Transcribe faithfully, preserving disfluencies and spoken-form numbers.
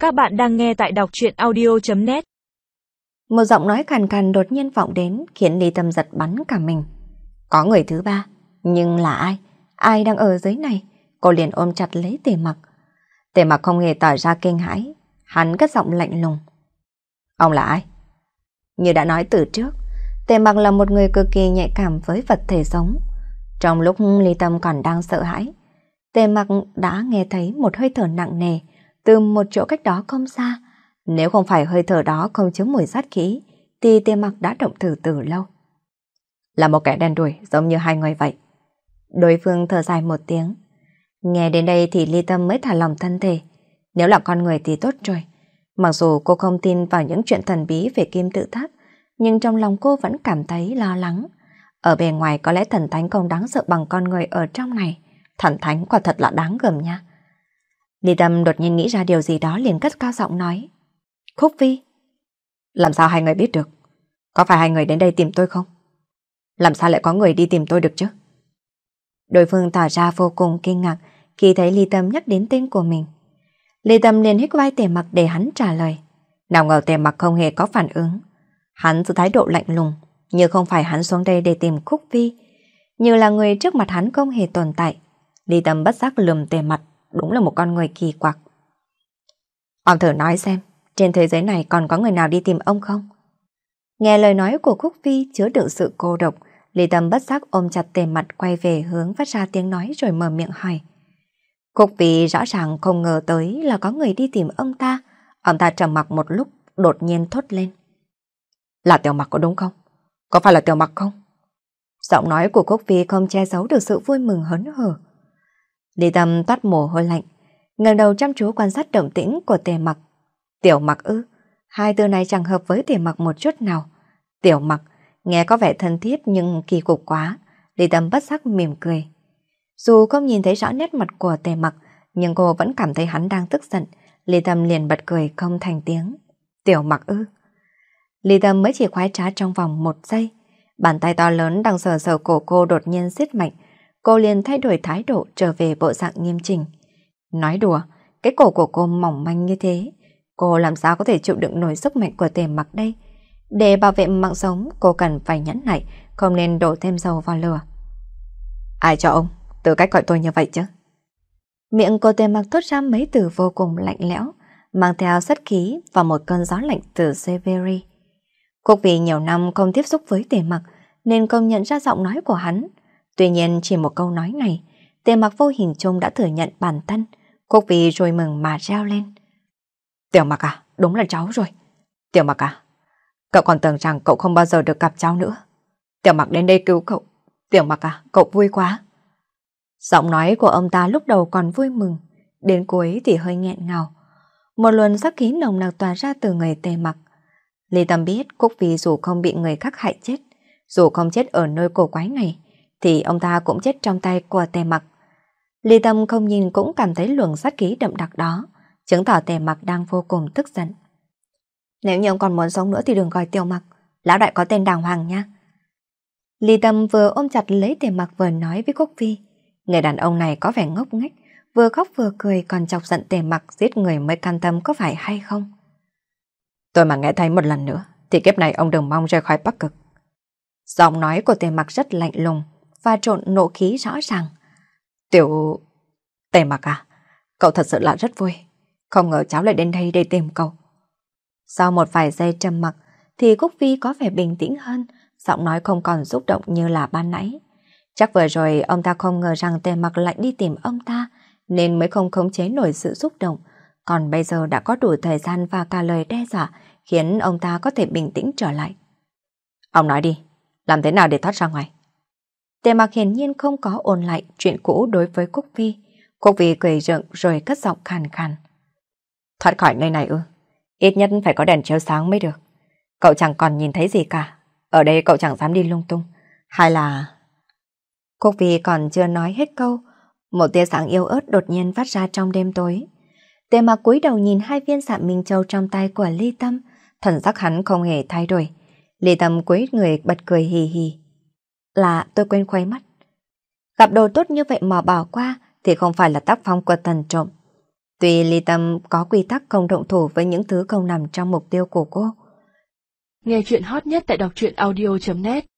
Các bạn đang nghe tại đọc truyện audio chấm net. Một giọng nói khàn khàn đột nhiên vọng đến khiến Ly Tâm giật bắn cả mình. Có người thứ ba, nhưng là ai? Ai đang ở dưới này? Cô liền ôm chặt lấy Tề Mặc. Tề Mặc không hề tỏ ra kinh hãi, hắn cất giọng lạnh lùng. Ông là ai? Như đã nói từ trước, Tề Mặc là một người cực kỳ nhạy cảm với vật thể sống. Trong lúc Ly Tâm còn đang sợ hãi, Tề Mặc đã nghe thấy một hơi thở nặng nề từ một chỗ cách đó không xa. Nếu không phải hơi thở đó không chứa mùi sát khí, thì Tề Mặc đã động thử từ lâu. Là một kẻ đen đuổi giống như hai người vậy. Đối phương thở dài một tiếng. Nghe đến đây thì Ly Tâm mới thả lòng thân thể. Nếu là con người thì tốt rồi. Mặc dù cô không tin vào những chuyện thần bí về kim tự tháp, nhưng trong lòng cô vẫn cảm thấy lo lắng. Ở bề ngoài có lẽ thần thánh không đáng sợ bằng con người ở trong này. Thần thánh quả thật là đáng gờm nha. Ly Tâm đột nhiên nghĩ ra điều gì đó liền cất cao giọng nói. Khúc Phi. Làm sao hai người biết được? Có phải hai người đến đây tìm tôi không? Làm sao lại có người đi tìm tôi được chứ? Đối phương tỏ ra vô cùng kinh ngạc khi thấy Ly Tâm nhắc đến tên của mình. Ly Tâm liền hít vai Tề Mặc để hắn trả lời. Nào ngờ Tề Mặc không hề có phản ứng. Hắn giữ thái độ lạnh lùng, như không phải hắn xuống đây để tìm Khúc Phi, như là người trước mặt hắn không hề tồn tại. Ly Tâm bất giác lườm Tề Mặc, đúng là một con người kỳ quặc. Ông thử nói xem, trên thế giới này còn có người nào đi tìm ông không? Nghe lời nói của Khúc Phi chứa đựng sự cô độc, Ly Tâm bất giác ôm chặt Tề Mặc quay về hướng phát ra tiếng nói rồi mở miệng hỏi. Khúc Phi rõ ràng không ngờ tới là có người đi tìm ông ta. Ông ta trầm mặc một lúc, đột nhiên thốt lên. Là Tiểu Mặc có đúng không? Có phải là Tiểu Mặc không? Giọng nói của Khúc Phi không che giấu được sự vui mừng hớn hở. Ly Tâm toát mồ hôi lạnh, ngẩng đầu chăm chú quan sát động tĩnh của Tề Mặc. Tiểu Mặc ư? Hai từ này chẳng hợp với Tề Mặc một chút nào. Tiểu Mặc, nghe có vẻ thân thiết nhưng kỳ cục quá. Ly Tâm bất giác mỉm cười. Dù không nhìn thấy rõ nét mặt của Tề Mặc, nhưng cô vẫn cảm thấy hắn đang tức giận. Ly Tâm liền bật cười không thành tiếng. Tiểu Mặc ư? Ly Tâm mới chỉ khoái trá trong vòng một giây. Bàn tay to lớn đang sờ sờ cổ cô đột nhiên siết mạnh. Cô liền thay đổi thái độ trở về bộ dạng nghiêm chỉnh. Nói đùa, cái cổ của cô mỏng manh như thế, cô làm sao có thể chịu đựng nổi sức mạnh của Tề Mặc đây? Để bảo vệ mạng sống, cô cần phải nhẫn nại, không nên đổ thêm dầu vào lửa. Ai cho ông tư cách gọi tôi như vậy chứ? Miệng của Tề Mặc thốt ra mấy từ vô cùng lạnh lẽo, mang theo sát khí và một cơn gió lạnh từ Siberia. Khúc vì nhiều năm không tiếp xúc với Tề Mặc nên không nhận ra giọng nói của hắn. Tuy nhiên chỉ một câu nói này, Tề Mặc vô hình chung đã thừa nhận bản thân. Khúc vì rồi mừng mà reo lên. Tiểu Mặc à, đúng là cháu rồi. Tiểu Mặc à, cậu còn tưởng rằng cậu không bao giờ được gặp cháu nữa. Tiểu Mặc đến đây cứu cậu. Tiểu Mặc à, cậu vui quá. Giọng nói của ông ta lúc đầu còn vui mừng, đến cuối thì hơi nghẹn ngào. Một luồng sát khí nồng nặc tỏa ra từ người Tề Mặc. Ly Tâm biết Khúc Phi dù không bị người khác hại chết, dù không chết ở nơi cổ quái này, thì ông ta cũng chết trong tay của Tề Mặc. Ly Tâm không nhìn cũng cảm thấy luồng sát khí đậm đặc đó, chứng tỏ Tề Mặc đang vô cùng tức giận. Nếu như ông còn muốn sống nữa thì đừng gọi Tiểu Mặc, lão đại có tên đàng hoàng nha. Ly Tâm vừa ôm chặt lấy Tề Mặc vừa nói với Khúc Phi. Người đàn ông này có vẻ ngốc nghếch, vừa khóc vừa cười còn chọc giận Tề Mặc giết người mới can tâm có phải hay không? Tôi mà nghe thấy một lần nữa thì kiếp này ông đừng mong rời khỏi Bắc Cực. Giọng nói của Tề Mặc rất lạnh lùng và trộn nộ khí rõ ràng. Tiểu... Tề Mặc à, cậu thật sự là rất vui. Không ngờ cháu lại đến đây để tìm cậu. Sau một vài giây trầm mặc thì Khúc Phi có vẻ bình tĩnh hơn, giọng nói không còn xúc động như là ban nãy. Chắc vừa rồi ông ta không ngờ rằng Tề Mặc lại đi tìm ông ta nên mới không khống chế nổi sự xúc động. Còn bây giờ đã có đủ thời gian và cả lời đe dọa khiến ông ta có thể bình tĩnh trở lại. Ông nói đi, làm thế nào để thoát ra ngoài? Tề Mặc hiển nhiên không có ôn lại chuyện cũ đối với Khúc Phi. Khúc Phi cười rợn rồi cất giọng khàn khàn. Thoát khỏi nơi này ư? Ít nhất phải có đèn chiếu sáng mới được. Cậu chẳng còn nhìn thấy gì cả. Ở đây cậu chẳng dám đi lung tung. Hay là... Khúc Phi còn chưa nói hết câu, một tia sáng yếu ớt đột nhiên phát ra trong đêm tối. Tề Mặc cúi đầu nhìn hai viên Sạm Minh Châu trong tay của Ly Tâm, thần sắc hắn không hề thay đổi. Ly Tâm cúi người bật cười hì hì. Là tôi quên khuấy mắt. Gặp đồ tốt như vậy mà bỏ qua thì không phải là tác phong của thần trộm. Tuy Ly Tâm có quy tắc không động thủ với những thứ không nằm trong mục tiêu của cô. Nghe chuyện hot nhất tại đọc truyện audio chấm net